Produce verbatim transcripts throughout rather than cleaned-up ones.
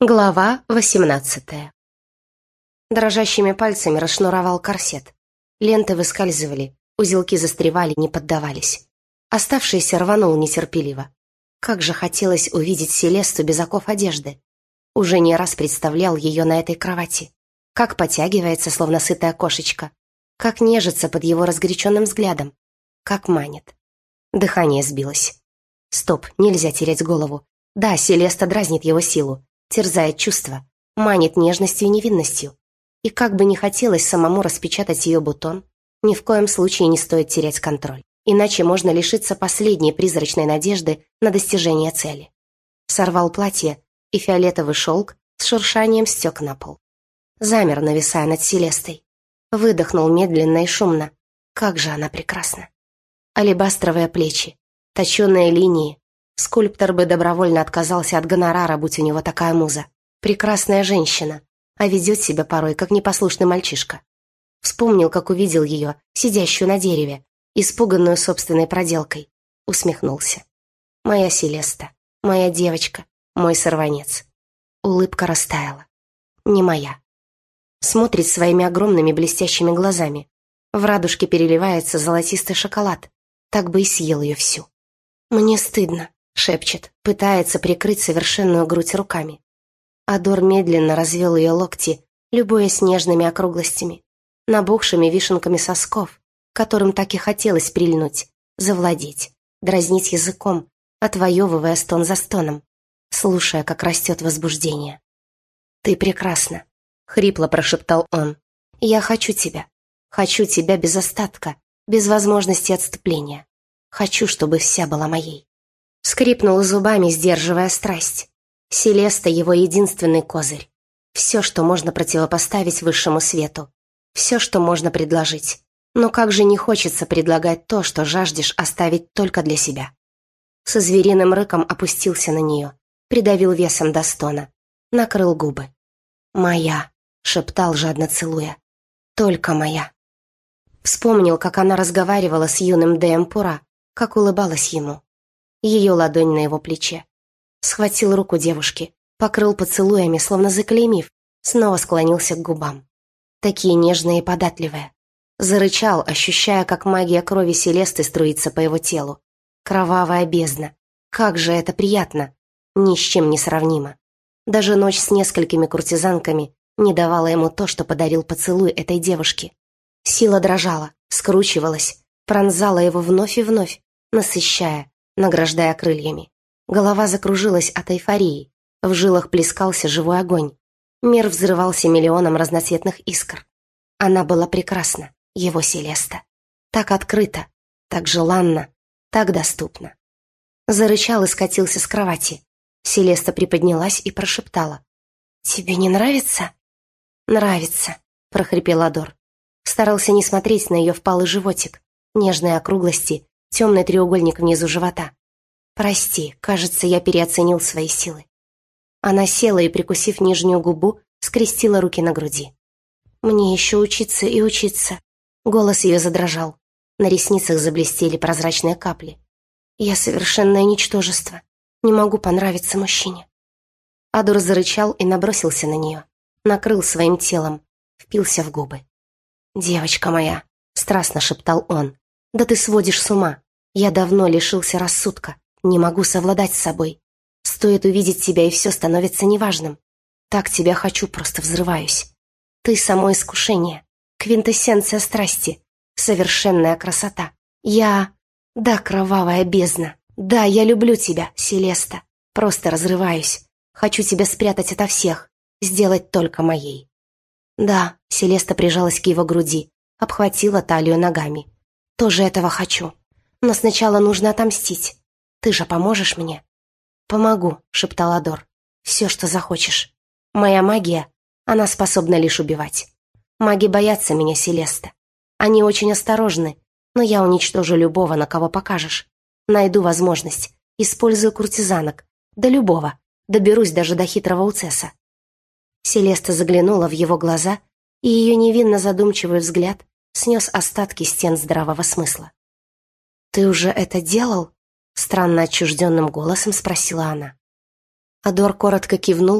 Глава восемнадцатая. Дрожащими пальцами расшнуровал корсет. Ленты выскальзывали, узелки застревали, не поддавались. Оставшийся рванул нетерпеливо. Как же хотелось увидеть Селесту без оков одежды. Уже не раз представлял ее на этой кровати. Как потягивается, словно сытая кошечка. Как нежится под его разгоряченным взглядом. Как манит. Дыхание сбилось. Стоп, нельзя терять голову. Да, Селеста дразнит его силу. Терзает чувства, манит нежностью и невинностью. И как бы ни хотелось самому распечатать ее бутон, ни в коем случае не стоит терять контроль. Иначе можно лишиться последней призрачной надежды на достижение цели. Сорвал платье, и фиолетовый шелк с шуршанием стек на пол. Замер, нависая над Селестой. Выдохнул медленно и шумно. Как же она прекрасна. Алебастровые плечи, точеные линии. Скульптор бы добровольно отказался от гонорара, будь у него такая муза. Прекрасная женщина, а ведет себя порой, как непослушный мальчишка. Вспомнил, как увидел ее, сидящую на дереве, испуганную собственной проделкой. Усмехнулся. Моя Селеста, моя девочка, мой сорванец. Улыбка растаяла. Не моя. Смотрит своими огромными блестящими глазами. В радужке переливается золотистый шоколад. Так бы и съел ее всю. Мне стыдно. Шепчет, пытается прикрыть совершенную грудь руками. Адор медленно развел ее локти, любуясь нежными округлостями, набухшими вишенками сосков, которым так и хотелось прильнуть, завладеть, дразнить языком, отвоевывая стон за стоном, слушая, как растет возбуждение. «Ты прекрасна», — хрипло прошептал он. «Я хочу тебя. Хочу тебя без остатка, без возможности отступления. Хочу, чтобы вся была моей». Скрипнул зубами, сдерживая страсть. Селеста — его единственный козырь. Все, что можно противопоставить высшему свету. Все, что можно предложить. Но как же не хочется предлагать то, что жаждешь оставить только для себя. Со звериным рыком опустился на нее, придавил весом до стона, накрыл губы. «Моя», — шептал, жадно целуя. «Только моя». Вспомнил, как она разговаривала с юным Деэмпура, как улыбалась ему. Ее ладонь на его плече. Схватил руку девушки, покрыл поцелуями, словно заклеймив, снова склонился к губам. Такие нежные и податливые. Зарычал, ощущая, как магия крови Селесты струится по его телу. Кровавая бездна. Как же это приятно. Ни с чем не сравнимо. Даже ночь с несколькими куртизанками не давала ему то, что подарил поцелуй этой девушке. Сила дрожала, скручивалась, пронзала его вновь и вновь, насыщая, награждая крыльями. Голова закружилась от эйфории, в жилах плескался живой огонь. Мир взрывался миллионом разноцветных искр. Она была прекрасна, его Селеста. Так открыто, так желанно, так доступно. Зарычал и скатился с кровати. Селеста приподнялась и прошептала. «Тебе не нравится?» «Нравится», — прохрипел Адор. Старался не смотреть на ее впалый животик, нежные округлости, темный треугольник внизу живота. «Прости, кажется, я переоценил свои силы». Она села и, прикусив нижнюю губу, скрестила руки на груди. «Мне еще учиться и учиться». Голос ее задрожал. На ресницах заблестели прозрачные капли. «Я совершенное ничтожество. Не могу понравиться мужчине». Адор зарычал и набросился на нее. Накрыл своим телом, впился в губы. «Девочка моя», — страстно шептал он, — «да ты сводишь с ума. Я давно лишился рассудка, не могу совладать с собой. Стоит увидеть тебя, и все становится неважным. Так тебя хочу, просто взрываюсь. Ты само искушение, квинтэссенция страсти, совершенная красота. Я... Да, кровавая бездна. Да, я люблю тебя, Селеста. Просто разрываюсь. Хочу тебя спрятать ото всех, сделать только моей». Да, Селеста прижалась к его груди, обхватила талию ногами. «Тоже этого хочу. Но сначала нужно отомстить. Ты же поможешь мне?» «Помогу», — шептал Адор. «Все, что захочешь. Моя магия, она способна лишь убивать. Маги боятся меня, Селеста. Они очень осторожны, но я уничтожу любого, на кого покажешь. Найду возможность, использую куртизанок. До любого. Доберусь даже до хитрого Уцеса». Селеста заглянула в его глаза, и ее невинно задумчивый взгляд снес остатки стен здравого смысла. «Ты уже это делал?» — странно отчужденным голосом спросила она. Адор коротко кивнул,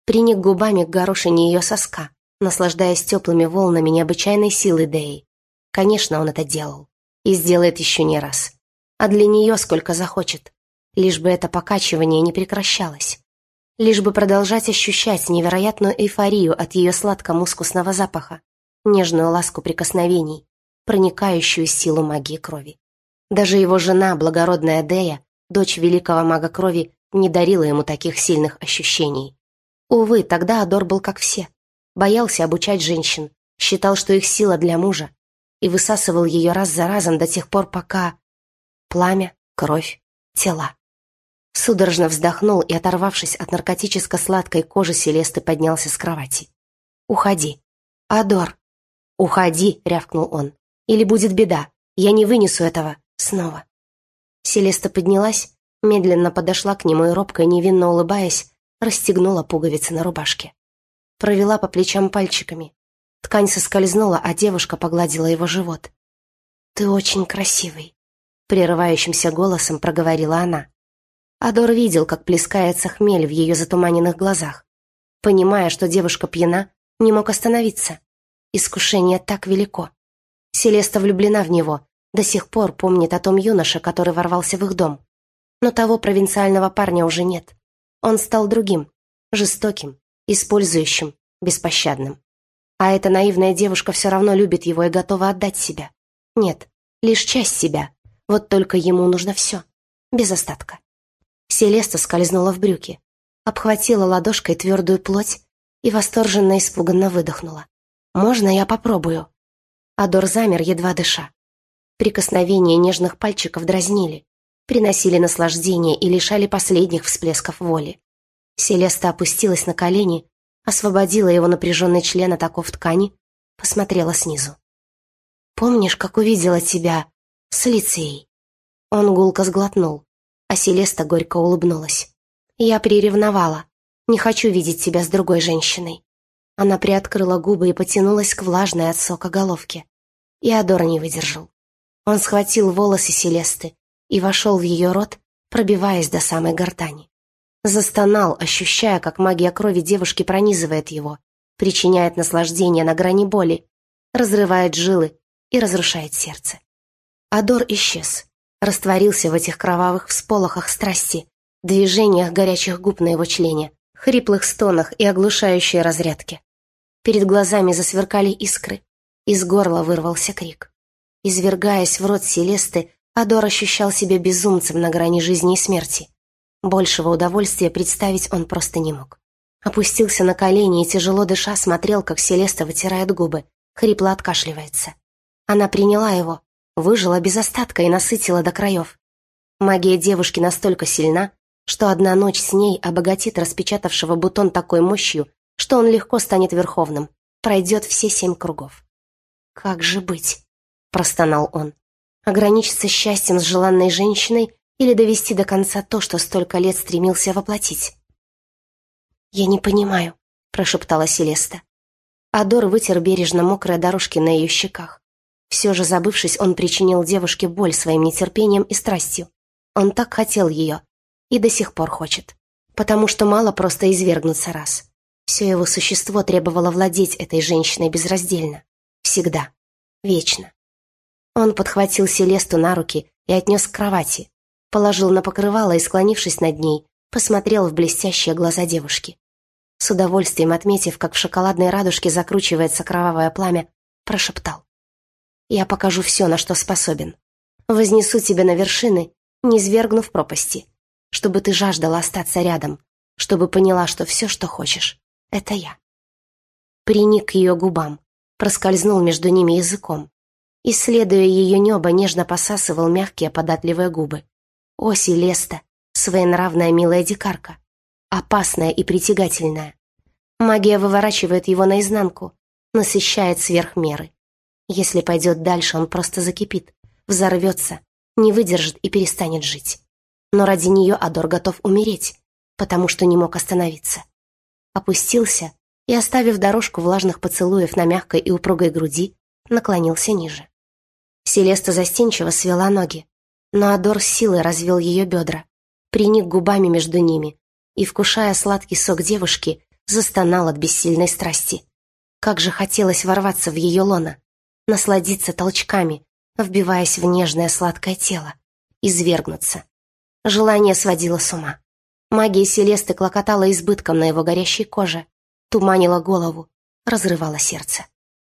Приник губами к горошине ее соска, наслаждаясь теплыми волнами необычайной силы Деи. Конечно, он это делал. И сделает еще не раз. А для нее сколько захочет. Лишь бы это покачивание не прекращалось. Лишь бы продолжать ощущать невероятную эйфорию от ее сладко-мускусного запаха, нежную ласку прикосновений, проникающую силу магии крови. Даже его жена, благородная Дея, дочь великого мага крови, не дарила ему таких сильных ощущений. Увы, тогда Адор был как все. Боялся обучать женщин, считал, что их сила для мужа, и высасывал ее раз за разом до тех пор, пока... Пламя, кровь, тела. Судорожно вздохнул и, оторвавшись от наркотическо-сладкой кожи, Селесты поднялся с кровати. «Уходи. Адор!» «Уходи!» — рявкнул он. «Или будет беда. Я не вынесу этого. Снова». Селеста поднялась, медленно подошла к нему и, робко и невинно улыбаясь, расстегнула пуговицы на рубашке. Провела по плечам пальчиками. Ткань соскользнула, а девушка погладила его живот. «Ты очень красивый», — прерывающимся голосом проговорила она. Адор видел, как плескается хмель в ее затуманенных глазах. Понимая, что девушка пьяна, не мог остановиться. Искушение так велико. Селеста влюблена в него, до сих пор помнит о том юноше, который ворвался в их дом. Но того провинциального парня уже нет. Он стал другим, жестоким, использующим, беспощадным. А эта наивная девушка все равно любит его и готова отдать себя. Нет, лишь часть себя. Вот только ему нужно все, без остатка. Селеста скользнула в брюки, обхватила ладошкой твердую плоть и восторженно испуганно выдохнула. «Можно я попробую?» Адор замер, едва дыша. Прикосновения нежных пальчиков дразнили, приносили наслаждение и лишали последних всплесков воли. Селеста опустилась на колени, освободила его напряженный член от оков ткани, посмотрела снизу. «Помнишь, как увидела тебя с Лицией?» Он гулко сглотнул, а Селеста горько улыбнулась. «Я приревновала. Не хочу видеть тебя с другой женщиной». Она приоткрыла губы и потянулась к влажной от сока головке. И Адор не выдержал. Он схватил волосы Селесты и вошел в ее рот, пробиваясь до самой гортани. Застонал, ощущая, как магия крови девушки пронизывает его, причиняет наслаждение на грани боли, разрывает жилы и разрушает сердце. Адор исчез, растворился в этих кровавых всполохах страсти, движениях горячих губ на его члене, хриплых стонах и оглушающей разрядке. Перед глазами засверкали искры, из горла вырвался крик. Извергаясь в рот Селесты, Адор ощущал себя безумцем на грани жизни и смерти. Большего удовольствия представить он просто не мог. Опустился на колени и, тяжело дыша, смотрел, как Селеста вытирает губы, хрипло откашливается. Она приняла его, выжила без остатка и насытила до краев. Магия девушки настолько сильна, что одна ночь с ней обогатит распечатавшего бутон такой мощью, что он легко станет верховным, пройдет все семь кругов. «Как же быть?» – простонал он. «Ограничиться счастьем с желанной женщиной или довести до конца то, что столько лет стремился воплотить?» «Я не понимаю», – прошептала Селеста. Адор вытер бережно мокрые дорожки на ее щеках. Все же, забывшись, он причинил девушке боль своим нетерпением и страстью. Он так хотел ее и до сих пор хочет, потому что мало просто извергнуться раз. Все его существо требовало владеть этой женщиной безраздельно, всегда, вечно. Он подхватил Селесту на руки и отнес к кровати, положил на покрывало и, склонившись над ней, посмотрел в блестящие глаза девушки. С удовольствием отметив, как в шоколадной радужке закручивается кровавое пламя, прошептал: «Я покажу все, на что способен. Вознесу тебя на вершины, не свергнув пропасти, чтобы ты жаждала остаться рядом, чтобы поняла, что все, что хочешь, — это я». Приник к ее губам, проскользнул между ними языком. Исследуя ее небо, нежно посасывал мягкие податливые губы. О, Селеста, своенравная милая дикарка, опасная и притягательная. Магия выворачивает его наизнанку, насыщает сверх меры. Если пойдет дальше, он просто закипит, взорвется, не выдержит и перестанет жить. Но ради нее Адор готов умереть, потому что не мог остановиться. Опустился и, оставив дорожку влажных поцелуев на мягкой и упругой груди, наклонился ниже. Селеста застенчиво свела ноги, но Адор с силой развел ее бедра, приник губами между ними и, вкушая сладкий сок девушки, Застонал от бессильной страсти. Как же хотелось ворваться в ее лоно, насладиться толчками, вбиваясь в нежное сладкое тело, извергнуться. Желание сводило с ума. Магия Селесты клокотала избытком на его горящей коже, туманила голову, разрывала сердце.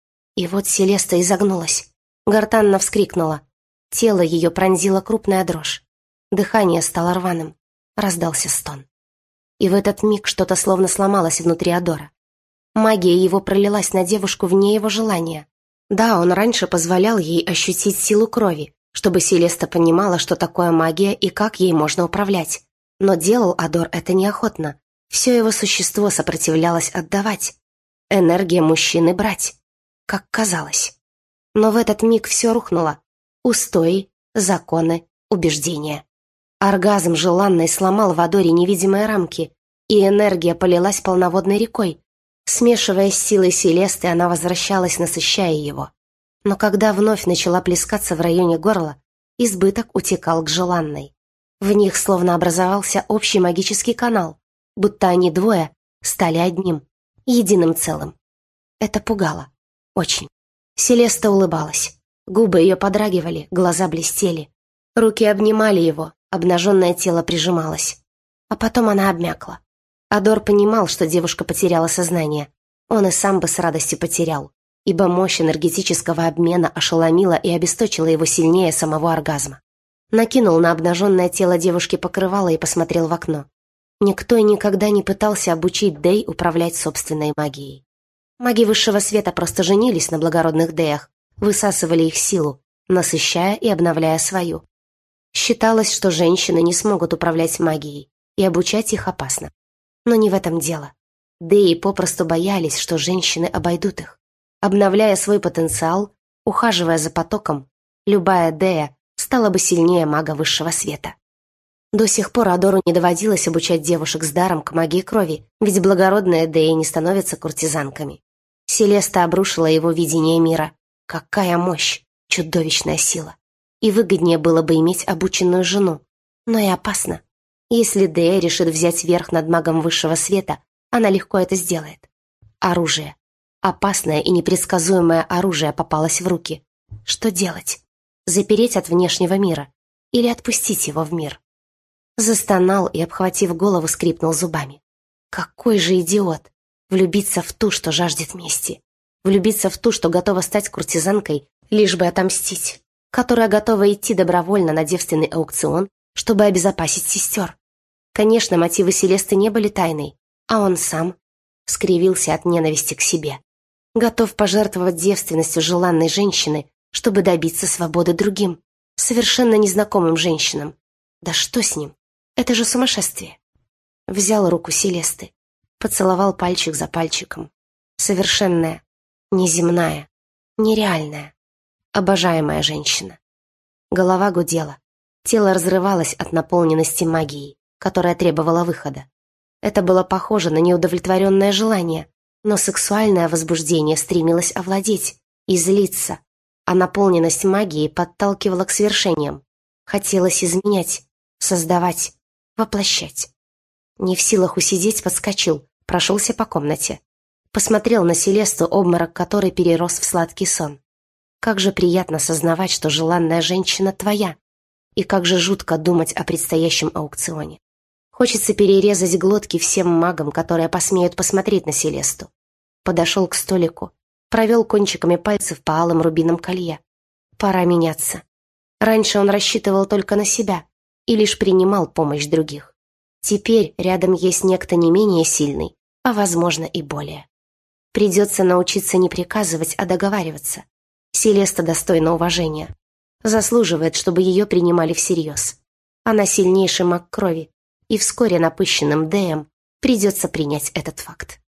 И вот Селеста изогнулась, гортанно вскрикнула. Тело ее пронзила крупная дрожь. Дыхание стало рваным, раздался стон. И в этот миг что-то словно сломалось внутри Адора. Магия его пролилась на девушку вне его желания. Да, он раньше позволял ей ощутить силу крови, чтобы Селеста понимала, что такое магия и как ей можно управлять. Но делал Адор это неохотно. Все его существо сопротивлялось отдавать. Энергия мужчины брать. Как казалось. Но в этот миг все рухнуло. Устои, законы, убеждения. Оргазм желанный сломал в Адоре невидимые рамки, и энергия полилась полноводной рекой. Смешиваясь с силой Селесты, она возвращалась, насыщая его. Но когда вновь начала плескаться в районе горла, избыток утекал к желанной. В них словно образовался общий магический канал, будто они двое стали одним, единым целым. Это пугало. Очень. Селеста улыбалась. Губы ее подрагивали, глаза блестели. Руки обнимали его, обнаженное тело прижималось. А потом она обмякла. Адор понимал, что девушка потеряла сознание. Он и сам бы с радостью потерял, ибо мощь энергетического обмена ошеломила и обесточила его сильнее самого оргазма. Накинул на обнаженное тело девушки покрывало и посмотрел в окно. Никто и никогда не пытался обучить Дэй управлять собственной магией. Маги высшего света просто женились на благородных Дэях, высасывали их силу, насыщая и обновляя свою. Считалось, что женщины не смогут управлять магией, и обучать их опасно. Но не в этом дело. Дэи попросту боялись, что женщины обойдут их. Обновляя свой потенциал, ухаживая за потоком, любая Дэя стала бы сильнее мага высшего света. До сих пор Адору не доводилось обучать девушек с даром к магии крови, ведь благородные Дэи не становятся куртизанками. Селеста обрушила его видение мира. Какая мощь, чудовищная сила. И выгоднее было бы иметь обученную жену. Но и опасно. Если Дэя решит взять верх над магом высшего света, она легко это сделает. Оружие. Опасное и непредсказуемое оружие попалось в руки. Что делать? Запереть от внешнего мира? Или отпустить его в мир? Застонал и, обхватив голову, скрипнул зубами. Какой же идиот! Влюбиться в ту, что жаждет мести. Влюбиться в ту, что готова стать куртизанкой, лишь бы отомстить. Которая готова идти добровольно на девственный аукцион, чтобы обезопасить сестер. Конечно, мотивы Селесты не были тайной, а он сам скривился от ненависти к себе. Готов пожертвовать девственностью желанной женщины, чтобы добиться свободы другим, совершенно незнакомым женщинам. Да что с ним? Это же сумасшествие. Взял руку Селесты, поцеловал пальчик за пальчиком. Совершенная, неземная, нереальная, обожаемая женщина. Голова гудела, тело разрывалось от наполненности магией, которая требовала выхода. Это было похоже на неудовлетворенное желание, но сексуальное возбуждение стремилось овладеть, излиться, а наполненность магией подталкивала к свершениям. Хотелось изменять, создавать, воплощать. Не в силах усидеть, подскочил, прошелся по комнате. Посмотрел на Селесту, обморок которой перерос в сладкий сон. Как же приятно сознавать, что желанная женщина твоя. И как же жутко думать о предстоящем аукционе. Хочется перерезать глотки всем магам, которые посмеют посмотреть на Селесту. Подошел к столику, провел кончиками пальцев по алым рубинам колье. Пора меняться. Раньше он рассчитывал только на себя и лишь принимал помощь других. Теперь рядом есть некто не менее сильный, а, возможно, и более. Придется научиться не приказывать, а договариваться. Селеста достойна уважения. Заслуживает, чтобы ее принимали всерьез. Она сильнейший маг крови, и вскоре напыщенным Дэем придется принять этот факт.